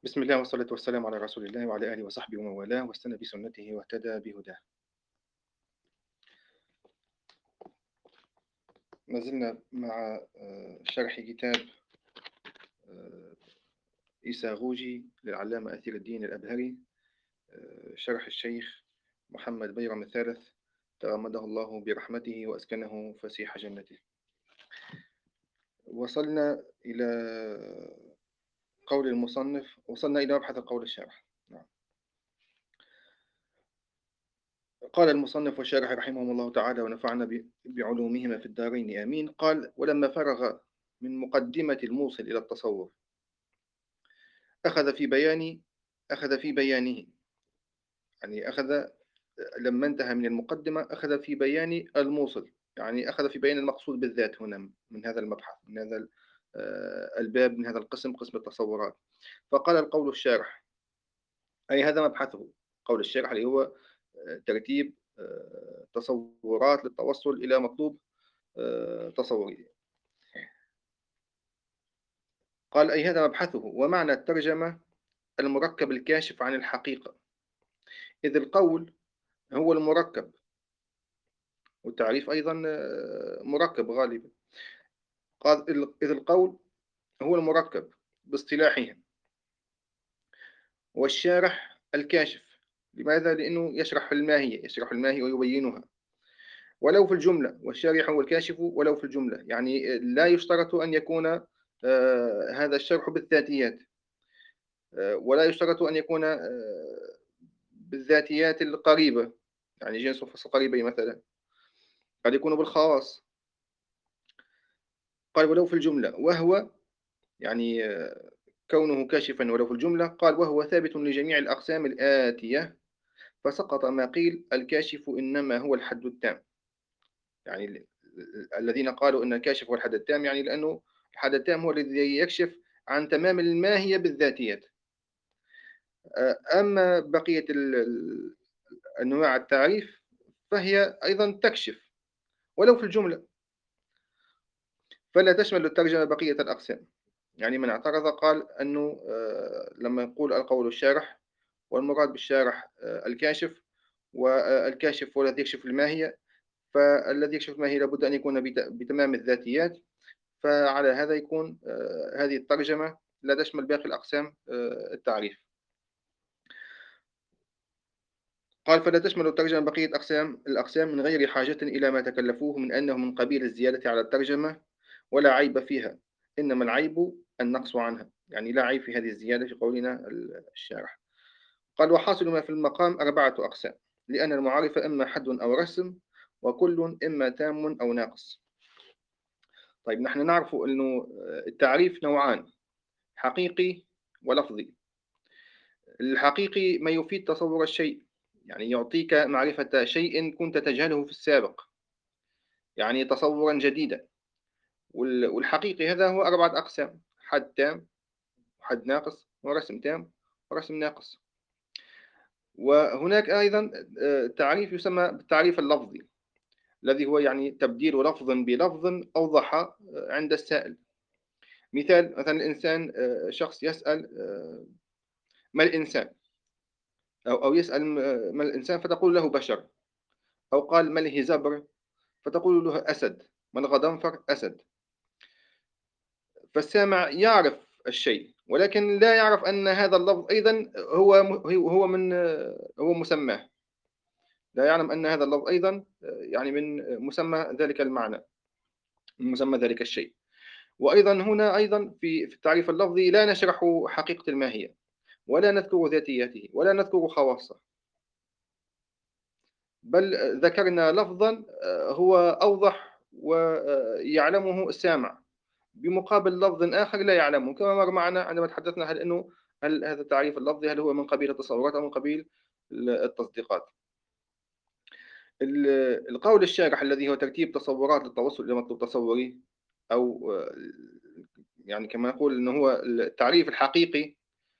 بسم الله والصلاة والسلام على رسول الله وعلى آله وصحبه ومن والاه واستنى بسنته واهتدى بهداه. ما زلنا مع شرح كتاب آه، إيساغوجي للعلامة أثير الدين الأبهري، شرح الشيخ محمد بيرم الثالث تغمده الله برحمته وأسكنه فسيح جنته. وصلنا إلى قول المصنف، وصلنا إلى مبحث القول الشارح. نعم. قال المصنف والشارح رحمهم الله تعالى ونفعنا بعلومهما في الدارين آمين. قال: ولما فرغ من مقدمة الموصل إلى التصور أخذ في بيان أخذ في بيانه يعني أخذ لما انتهى من المقدمة أخذ في بيان الموصل، يعني أخذ في بيان المقصود بالذات هنا من هذا المبحث، من هذا الباب، من هذا القسم، قسم التصورات. فقال: القول الشارح، أي هذا مبحثه. قول الشارح اللي هو ترتيب تصورات للتوصل إلى مطلوب تصوري. قال: أي هذا مبحثه، ومعنى الترجمة المركب الكاشف عن الحقيقة، إذ القول هو المركب، والتعريف أيضا مركب غالبا. قال: إذ القول هو المركب باصطلاحهم، والشارح الكاشف. لماذا؟ لأنه يشرح الماهية، يشرح الماهية ويبينها، ولو في الجملة. والشارح هو الكاشف ولو في الجملة، يعني لا يشترط أن يكون هذا الشرح بالذاتيات، ولا يشترط أن يكون بالذاتيات القريبة، يعني جنس وفصل قريبي مثلا، قد يكون بالخواص. قال: ولو في الجملة، وهو يعني كونه كاشفا ولو في الجملة. قال: وهو ثابت لجميع الأقسام الآتية، فسقط ما قيل الكاشف إنما هو الحد التام. يعني الذين قالوا أن الكاشف هو الحد التام، يعني لأنه الحد التام هو الذي يكشف عن تمام الماهية بالذاتيات. أما بقية أنواع التعريف فهي أيضا تكشف ولو في الجملة، فلا تشمل الترجمة بقية الأقسام. يعني من اعترض قال أنه لما يقول القول الشارح، والمراد بالشارح الكاشف، والكاشف هو الذي يكشف الماهية، فالذي يكشف الماهية لابد أن يكون بتمام الذاتيات. فعلى هذا يكون هذه الترجمة لا تشمل باقي الأقسام التعريف. قال: فلا تشمل الترجمة بقية الأقسام من غير حاجة إلى ما تكلفوه من أنه من قبيل الزيادة على الترجمة، ولا عيب فيها، إنما العيب النقص عنها. يعني لا عيب في هذه الزيادة في قولنا الشارح. قال: وحاصل ما في المقام 4 أقسام، لأن المعارف إما حد أو رسم، وكل إما تام أو ناقص. طيب، نحن نعرف أنه التعريف نوعان: حقيقي ولفظي. الحقيقي ما يفيد تصور الشيء، يعني يعطيك معرفة شيء كنت تجهله في السابق، يعني تصورا جديدا. والحقيقي هذا هو 4 أقسام: حد تام، وحد ناقص، ورسم تام، ورسم ناقص. وهناك أيضا تعريف يسمى بالتعريف اللفظي، الذي هو يعني تبديل لفظ بلفظ أوضح عند السائل. مثال: مثلا الإنسان، شخص يسأل ما الإنسان، أو يسأل ما الإنسان، فتقول له بشر. أو قال: ما الهزبر، فتقول له أسد. ما الغضنفر، أسد. فالسامع يعرف الشيء، ولكن لا يعرف أن هذا اللفظ أيضا هو مسماه. لا يعلم أن هذا اللفظ أيضا يعني من مسمى ذلك المعنى، من مسمى ذلك الشيء. وأيضا هنا أيضا في التعريف اللفظي لا نشرح حقيقة الماهية، ولا نذكر ذاتياته، ولا نذكر خواصه، بل ذكرنا لفظا هو أوضح ويعلمه السامع، بمقابل لفظ آخر لا يعلمه، كما مر معنا عندما تحدثنا هل هذا التعريف اللفظي هل هو من قبيل التصورات أو من قبيل التصديقات. القول الشارح الذي هو ترتيب تصورات للتوصل إلى مطلوب تصوري، أو يعني كما نقول أنه هو التعريف الحقيقي،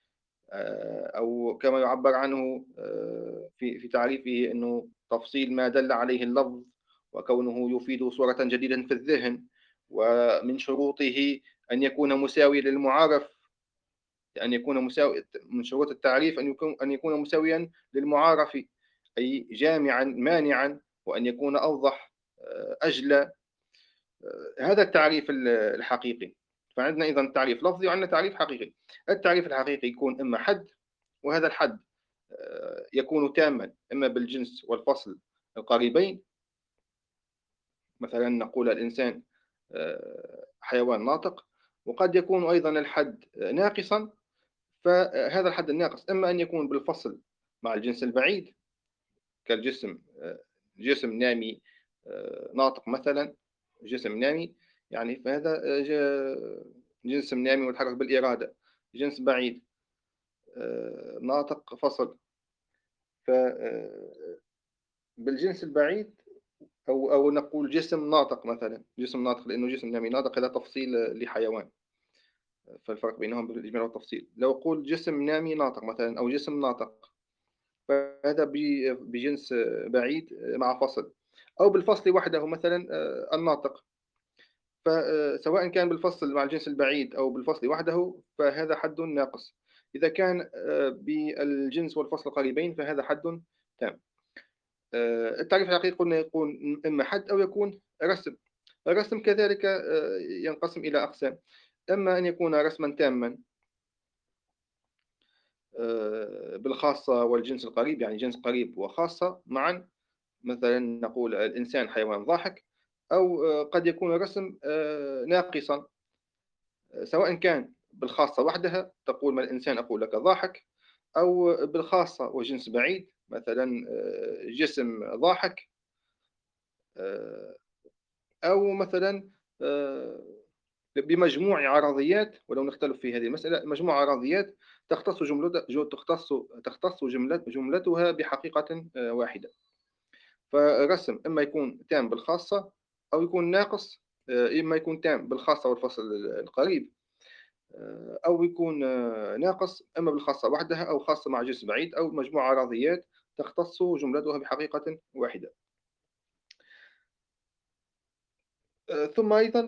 أو كما يعبر عنه في تعريفه أنه تفصيل ما دل عليه اللفظ، وكونه يفيد صورة جديدة في الذهن، ومن شروطه أن يكون مساوي للمعارف. أن يكون مساوي. من شروط التعريف أن يكون مساويًا للمعارف، أي جامعًا مانعًا، وأن يكون أوضح، أجلى. هذا التعريف الحقيقي. فعندنا إذًا تعريف لفظي وعندنا تعريف حقيقي. التعريف الحقيقي يكون إما حد، وهذا الحد يكون تامًا إما بالجنس والفصل القريبين. مثلًا نقول الإنسان حيوان ناطق. وقد يكون أيضًا الحد ناقصًا. فهذا الحد الناقص إما أن يكون بالفصل مع الجنس البعيد، كالجسم جسم نامي ناطق مثلًا. جسم نامي يعني فهذا جسم نامي متحرك بالإرادة. جنس بعيد ناطق فصل. ف بالجنس البعيد أو نقول جسم ناطق مثلًا. جسم ناطق لأنه جسم نامي ناطق هذا تفصيل لحيوان. فالفرق بينهم بالإجمال والتفصيل. لو أقول جسم نامي ناطق مثلًا أو جسم ناطق، فهذا بجنس بعيد مع فصل. أو بالفصل وحده مثلًا الناطق. فسواء كان بالفصل مع الجنس البعيد أو بالفصل وحده فهذا حد ناقص. إذا كان بالجنس والفصل قريبين فهذا حد تام. التعريف الحقيقي قلنا يكون إما حد أو يكون رسم. الرسم كذلك ينقسم إلى أقسام. إما أن يكون رسمًا تامًا بالخاصة والجنس القريب، يعني جنس قريب وخاصة معًا. مثلًا نقول الإنسان حيوان ضاحك. أو قد يكون الرسم ناقصًا، سواء كان بالخاصة وحدها تقول ما الإنسان أقول لك ضاحك، أو بالخاصة وجنس بعيد مثلًا جسم ضاحك. آآ أو مثلًا آآ بمجموع عرضيات. ولو نختلف في هذه المسألة، مجموع عرضيات تختص جملتها بحقيقة واحدة. فالرسم إما يكون تام بالخاصة أو يكون ناقص. إما يكون تام بالخاصة والفصل القريب، أو يكون ناقص إما بالخاصة وحدها أو خاصة مع جنس بعيد أو مجموع عرضيات تختص جملتها بحقيقة واحدة. ثم أيضًا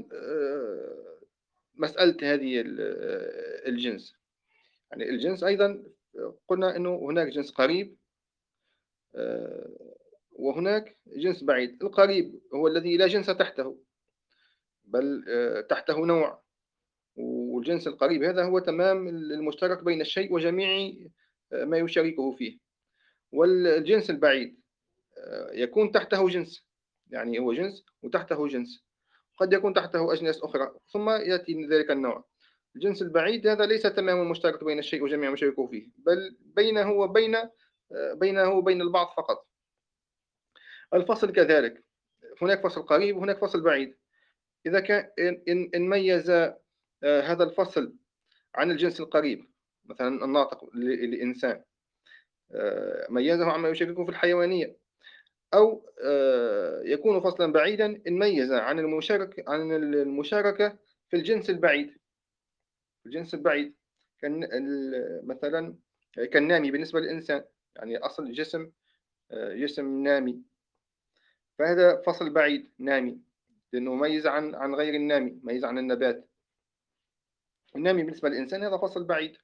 مسألة هذه الجنس. يعني الجنس أيضًا قلنا إنه هناك جنس قريب آآ وهناك جنس بعيد. القريب هو الذي لا جنس تحته، بل تحته نوع. والجنس القريب هذا هو تمام المشترك بين الشيء وجميع ما يشاركه فيه. والجنس البعيد يكون تحته جنس. يعني هو جنس وتحته جنس. قد يكون تحته أجناس أخرى ثم يأتي ذلك النوع. الجنس البعيد هذا ليس تماما مشترك بين الشيء وجميع ما يشاركه فيه، بل بينه وبين البعض فقط. الفصل كذلك. هناك فصل قريب وهناك فصل بعيد. إذا كان إن ميز هذا الفصل عن الجنس القريب، مثلا الناطق لإنسان، ميزه عما يشاركه في الحيوانية. أو يكون فصلا بعيدا إن ميز عن المشاركة في الجنس البعيد. الجنس البعيد مثلا كالنامي بالنسبة للإنسان، يعني أصل جسم نامي. فهذا فصل بعيد نامي لأنه ميز عن غير النامي، ميز عن النبات. النامي بالنسبة للإنسان هذا فصل بعيد.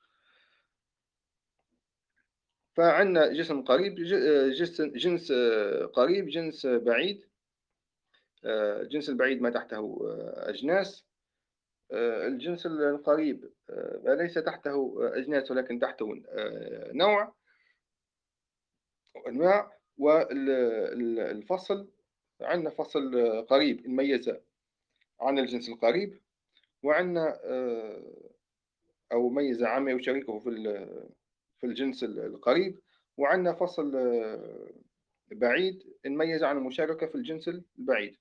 فعندنا جسم قريب، جنس قريب، جنس بعيد. الجنس البعيد ما تحته أجناس. الجنس القريب ليس تحته أجناس ولكن تحته نوع وأنواع. والفصل عندنا فصل قريب ميز عن الجنس القريب، وعندنا أو ميز عما يشاركه في الجنس القريب. وعندنا فصل بعيد ميز عن المشاركة في الجنس البعيد.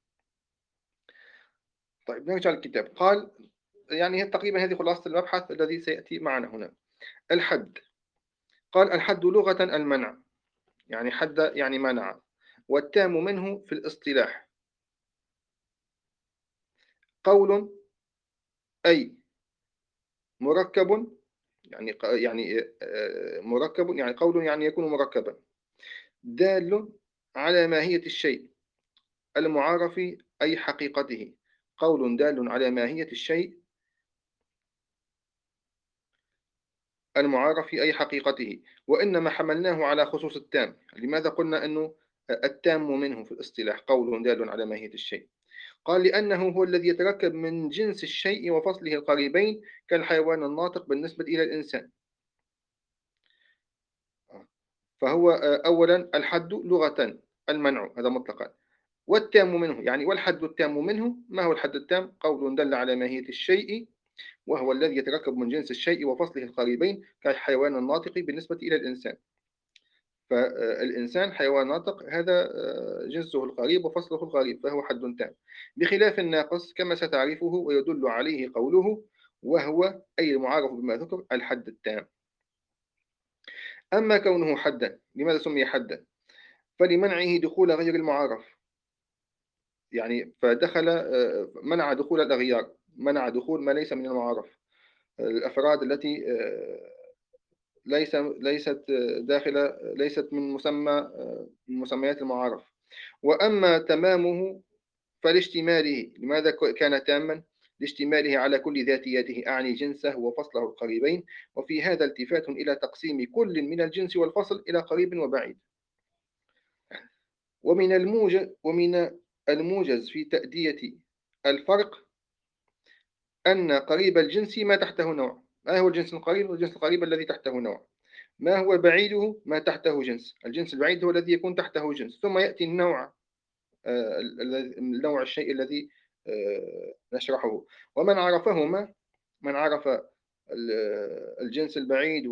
طيب نرجع للكتاب. قال يعني تقريبا هذه خلاصة المبحث الذي سيأتي معنا هنا. الحد. قال الحد لغة المنع، يعني حد يعني منع. والتام منه في الاصطلاح قول أي مركب، يعني مركب يعني قول يعني يكون مركبا دال على ماهية الشيء المعارف أي حقيقته. قول دال على ماهية الشيء المعارف في أي حقيقته، وإنما حملناه على خصوص التام. لماذا قلنا أنه التام منه في الاصطلاح قول دال على ماهية الشيء؟ قال لأنه هو الذي يتركب من جنس الشيء وفصله القريبين كالحيوان الناطق بالنسبة إلى الإنسان. فهو أولا الحد لغة المنع، هذا مطلقا. والتام منه يعني والحد التام منه، ما هو الحد التام؟ قول دل على ماهية الشيء، وهو الذي يتركب من جنس الشيء وفصله القريبين كالحيوان الناطق بالنسبة إلى الإنسان. فالإنسان حيوان ناطق، هذا جنسه القريب وفصله القريب، فهو حد تام، بخلاف الناقص كما ستعرفه ويدل عليه قوله وهو أي المعارف بما ذكر الحد التام. أما كونه حدا، لماذا سمي حدا؟ فلمنعه دخول غير المعارف، يعني فدخل منع دخول الأغيار، منع دخول ما ليس من المعارف، الأفراد التي ليست داخلة، ليست من مسمى من مسميات المعارف. وأما تمامه فلاشتماله، لماذا كان تاما؟ لاشتماله على كل ذاتياته، أعني جنسه وفصله القريبين، وفي هذا التفات إلى تقسيم كل من الجنس والفصل إلى قريب وبعيد. ومن الموجز في تأدية الفرق أن قريب الجنس ما تحته نوع. ما هو الجنس القريب؟ الجنس القريب الذي تحته نوع. ما هو بعيده؟ ما تحته جنس. الجنس البعيد هو الذي يكون تحته جنس، ثم يأتي النوع، نوع الشيء الذي نشرحه. ومن عرفهما، من عرف الجنس البعيد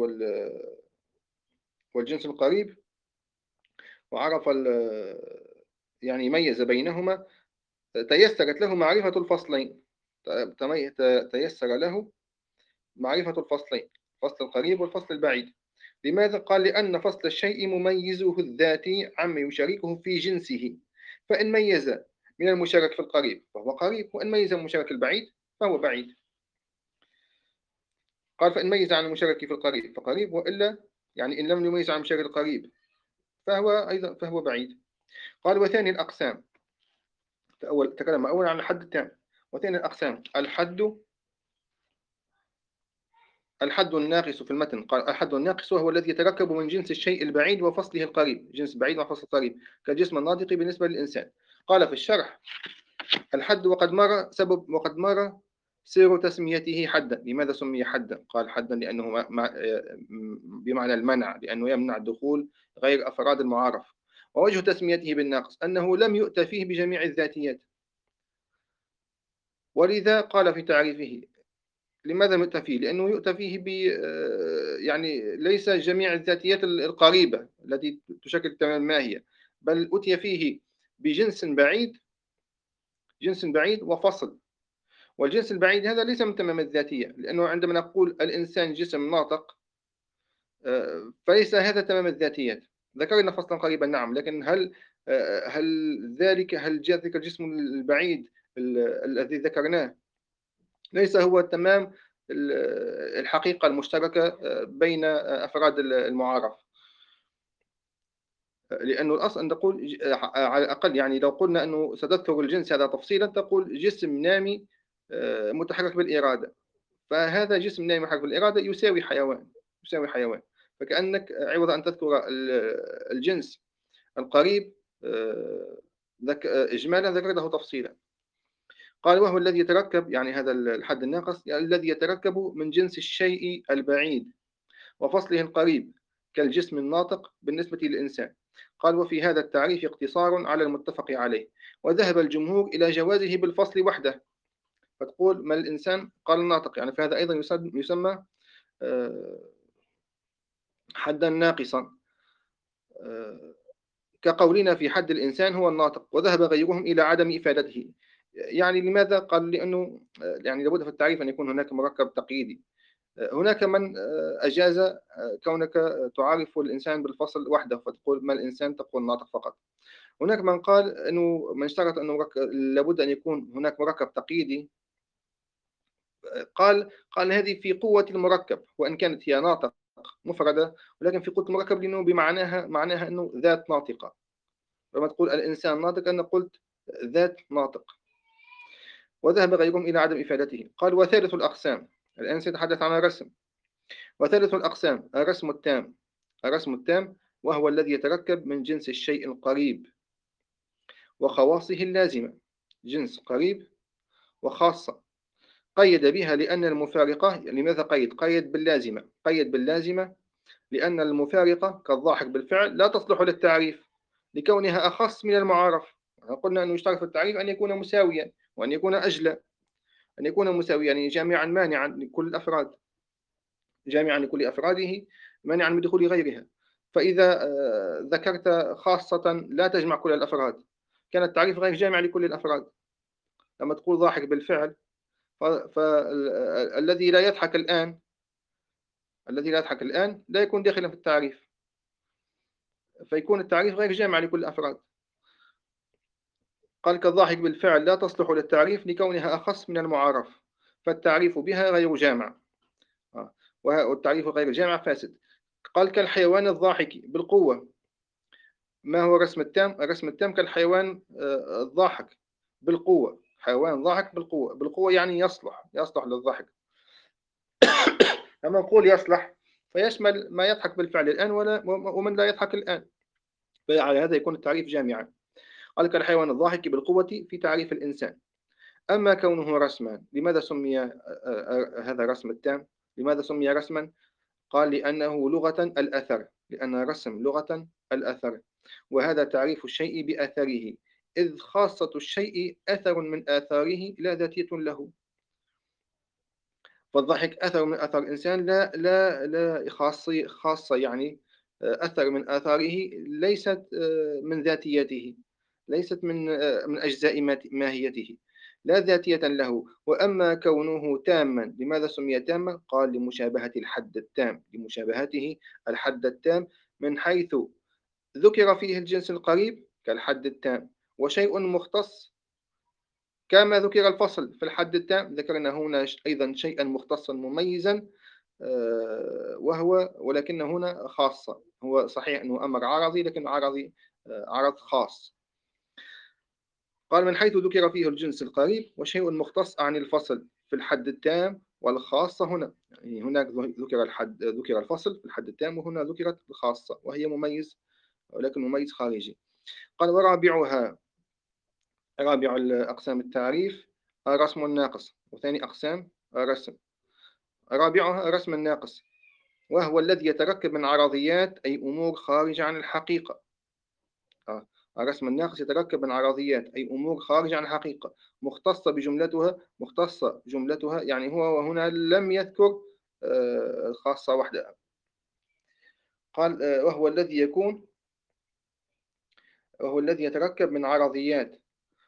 والجنس القريب، وعرف يعني ميز بينهما، تيسرت له معرفة الفصلين، تيسر له معرفة الفصلين، الفصل القريب والفصل البعيد. لماذا؟ قال لأن فصل الشيء مميزه الذاتي عما يشاركه في جنسه، فإن ميز من المشارك في القريب فهو قريب، وإن ميز من المشارك البعيد فهو بعيد. قال فإن ميز عن المشارك في القريب فقريب، وإلا يعني إن لم يميز عن المشارك القريب فهو بعيد. قال وثاني الأقسام، تكلم أولا عن الحد التام، وثاني الأقسام الحد الناقص في المتن. قال الحد الناقص وهو الذي يتركب من جنس الشيء البعيد وفصله القريب، جنس بعيد وفصل قريب كالجسم الناطق بالنسبة للإنسان. قال في الشرح الحد وقد مر سير تسميته حدا. لماذا سمي حدا؟ قال حدا لأنه بمعنى المنع، لأنه يمنع دخول غير أفراد المعارف. ووجه تسميته بالناقص أنه لم يؤت فيه بجميع الذاتيات، ولذا قال في تعريفه لماذا يؤتى فيه؟ لأنه يؤتى فيه يعني ليس جميع الذاتيات القريبة التي تشكل تمام ما هي، بل أتي فيه بجنس بعيد، جنس بعيد وفصل. والجنس البعيد هذا ليس من تمام الذاتية، لأنه عندما نقول الإنسان جسم ناطق فليس هذا تمام الذاتيات. ذكرنا فصلا قريبا نعم، لكن هل ذلك الجسم البعيد الذي ذكرناه ليس هو تمام الحقيقة المشتركة بين أفراد المعارف؟ لأنه الأصل أن تقول على الأقل، يعني لو قلنا أنه ستذكر الجنس هذا تفصيلا تقول جسم نامي متحرك بالإرادة، فهذا جسم نامي متحرك بالإرادة يساوي حيوان، يساوي حيوان. فكأنك عوض أن تذكر الجنس القريب إجمالا ذكرته تفصيلا. قال وهو الذي يتركب، يعني هذا الحد الناقص يعني الذي يتركب من جنس الشيء البعيد وفصله القريب كالجسم الناطق بالنسبة للإنسان. قال وفي هذا التعريف اقتصار على المتفق عليه، وذهب الجمهور إلى جوازه بالفصل وحده. فتقول ما الإنسان؟ قال الناطق، يعني فهذا أيضا يسمى حدا ناقصا، كقولنا في حد الإنسان هو الناطق. وذهب غيرهم إلى عدم إفادته. يعني لماذا؟ قال لأنه يعني لابد في التعريف أن يكون هناك مركب تقييدي. هناك من أجاز كونك تعرف الإنسان بالفصل وحده، فتقول ما الإنسان تقول ناطق فقط. هناك من قال أنه من اشترط أنه لابد أن يكون هناك مركب تقييدي، قال هذه في قوة المركب، وإن كانت هي ناطق مفردة، ولكن في قوة المركب لأنه معناها أنه ذات ناطقة. لما تقول الإنسان ناطق أنا قلت ذات ناطق. وذهب غيرهم إلى عدم إفادته. قال وثالث الأقسام، الآن سيتحدث عن الرسم. وثالث الأقسام الرسم التام. الرسم التام وهو الذي يتركب من جنس الشيء القريب وخواصه اللازمة. جنس قريب وخاصة قيد بها لأن المفارقة. لماذا قيد باللازمة؟ قيد باللازمة لأن المفارقة كالضاحك بالفعل لا تصلح للتعريف لكونها أخص من المعارف. قلنا أنه يشترط في التعريف أن يكون مساويا وأن يكون أجلى. أن يكون مساويا يعني جامعا مانعا لكل الأفراد، جامعا لكل أفراده مانعا من دخول غيرها. فإذا ذكرت خاصة لا تجمع كل الأفراد كان التعريف غير جامع لكل الأفراد. لما تقول ضاحك بالفعل فالذي لا يضحك الآن، الذي لا يضحك الآن لا يكون داخلا في التعريف، فيكون التعريف غير جامع لكل الأفراد. قال كالضاحك بالفعل لا تصلح للتعريف لكونها أخص من المعارف فالتعريف بها غير جامع. والتعريف غير جامع فاسد. قال كالحيوان الضاحك بالقوة. ما هو الرسم التام؟ الرسم التام كالحيوان الضاحك بالقوة. حيوان ضاحك بالقوة. بالقوة يعني يصلح للضحك. أما نقول يصلح فيشمل ما يضحك بالفعل الآن ومن لا يضحك الآن، فعلى هذا يكون التعريف جامعا. قال كالحيوان الضاحك بالقوة في تعريف الإنسان. أما كونه رسما لماذا سمي هذا الرسم التام؟ لماذا سمي رسما؟ قال لأنه لغة الأثر، لأن الرسم لغة الأثر، وهذا تعريف الشيء بأثره، إذ خاصة الشيء أثر من آثاره لا ذاتية له. فالضحك أثر من أثر الإنسان لا خاصة يعني أثر من آثاره ليست من ذاتيته، ليست من أجزاء ماهيته، لا ذاتية له. وأما كونه تاما لماذا سمي تاما؟ قال لمشابهة الحد التام، لمشابهته الحد التام من حيث ذكر فيه الجنس القريب كالحد التام، وشيء مختص كما ذكر الفصل في الحد التام ذكرنا هنا أيضا شيئا مختصا مميزا ولكن هنا خاصة. هو صحيح أنه أمر عرضي لكن عرضي عرض خاص. قال من حيث ذكر فيه الجنس القريب وشيء مختص عن الفصل في الحد التام والخاصة هنا. يعني هناك ذكر الفصل في الحد التام وهنا ذكرت الخاصة وهي مميز ولكن مميز خارجي. قال ورابعها رابع أقسام التعريف الرسم الناقص. وثاني أقسام الرسم رابعها الرسم الناقص وهو الذي يتركب من عرضيات أي أمور خارجة عن الحقيقة. الرسم الناقص يتركب من عرضيات أي أمور خارجة عن الحقيقة مختصة جملتها يعني هو وهنا لم يذكر خاصة وحدها. قال وهو الذي يتركب من عرضيات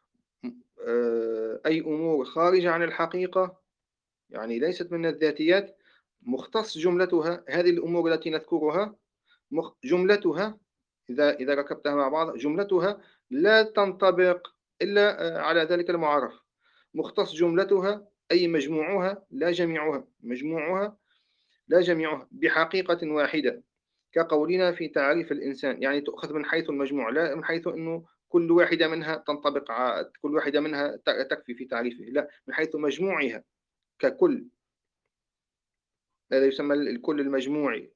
أي أمور خارجة عن الحقيقة يعني ليست من الذاتيات مختص جملتها. هذه الأمور التي نذكرها جملتها إذا ركبتها مع بعض جملتها لا تنطبق إلا على ذلك المعرف. مختص جملتها أي مجموعها لا جميعها، مجموعها لا جميعها بحقيقة واحدة كقولنا في تعريف الإنسان. يعني تؤخذ من حيث المجموع لا من حيث أنه كل واحدة منها تنطبق كل واحدة منها تكفي في تعريفه، لا من حيث مجموعها ككل. هذا يسمى الكل المجموعي.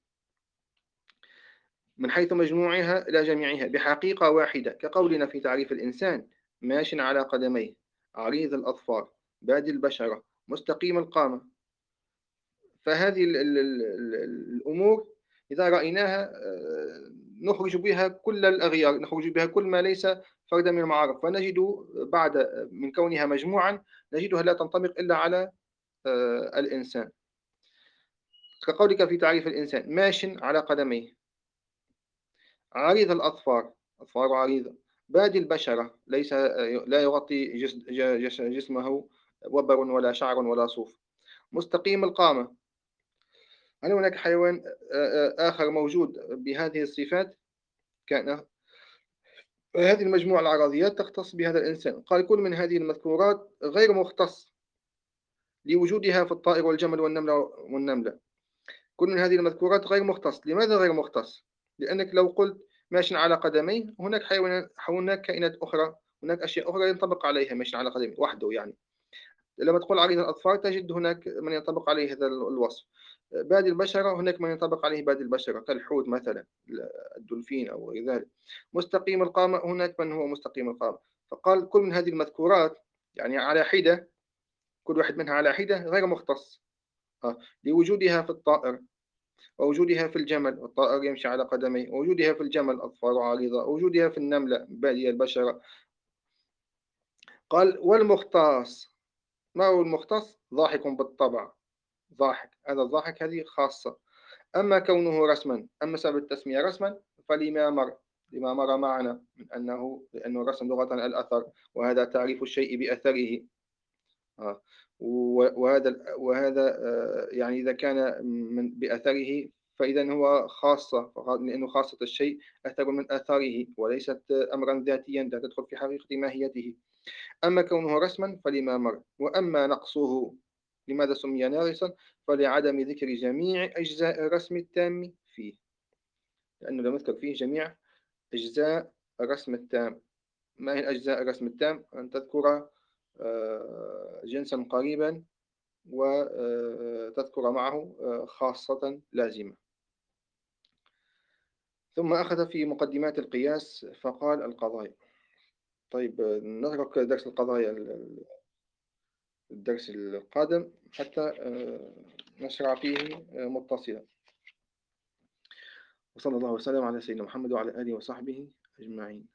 من حيث مجموعها لا جميعها بحقيقة واحدة كقولنا في تعريف الإنسان ماش على قدميه عريض الأظفار بادي البشرة مستقيم القامة. فهذه الأمور إذا رأيناها نخرج بها كل الأغيار، نخرج بها كل ما ليس فردا من المعارف، فنجد بعد من كونها مجموعا نجدها لا تنطبق إلا على الإنسان. كقولك في تعريف الإنسان ماش على قدميه عريض الأظفار أظفار عريضة بادي البشرة ليس لا يغطي جسمه وبر ولا شعر ولا صوف مستقيم القامة. هل هناك حيوان آخر موجود بهذه الصفات؟ كان هذه المجموعة العرضيات تختص بهذا الإنسان. قال كل من هذه المذكورات غير مختص لوجودها في الطائر والجمل والنملة. كل من هذه المذكورات غير مختص. لماذا غير مختص؟ لأنك لو قلت ماشي على قدميه هناك كائنات أخرى، هناك أشياء أخرى ينطبق عليها ماشي على قدميه وحده يعني. لما تقول عريض الأظفار تجد هناك من ينطبق عليه هذا الوصف. بادي البشرة هناك من ينطبق عليه بادي البشرة كالحوت مثلا، الدولفين أو غير ذلك. مستقيم القامة هناك من هو مستقيم القامة. فقال كل من هذه المذكورات يعني على حدة، كل واحد منها على حدة غير مختص. لوجودها في الطائر، ووجودها في الجمل والطائر يمشي على قدميه، ووجودها في الجمل أظفار عريضة، ووجودها في النملة بادية البشرة. قال والمختص، ما هو المختص؟ ضاحك بالطبع، ضاحك، هذا الضاحك هذه خاصة. أما كونه رسما، أما سبب التسمية رسما فلما مر، لما مر معنا من أنه، لأنه الرسم لغة الأثر، وهذا تعريف الشيء بأثره. وهذا يعني إذا كان من بأثره فإذا هو خاصة، لأنه خاصة الشيء أثر من أثره وليست أمرا ذاتيا لا تدخل في حقيقة ماهيته. أما كونه رسما فلما مر. وأما نقصه لماذا سمي ناقصا؟ فلعدم ذكر جميع أجزاء الرسم التام فيه، لأنه لم يذكر فيه جميع أجزاء الرسم التام. ما هي أجزاء الرسم التام؟ أن تذكر جنسا قريبا وتذكر معه خاصة لازمة. ثم أخذ في مقدمات القياس فقال القضايا. طيب نترك درس القضايا الدرس القادم حتى نشرع فيه متصلا. وصلى الله وسلم على سيدنا محمد وعلى آله وصحبه أجمعين.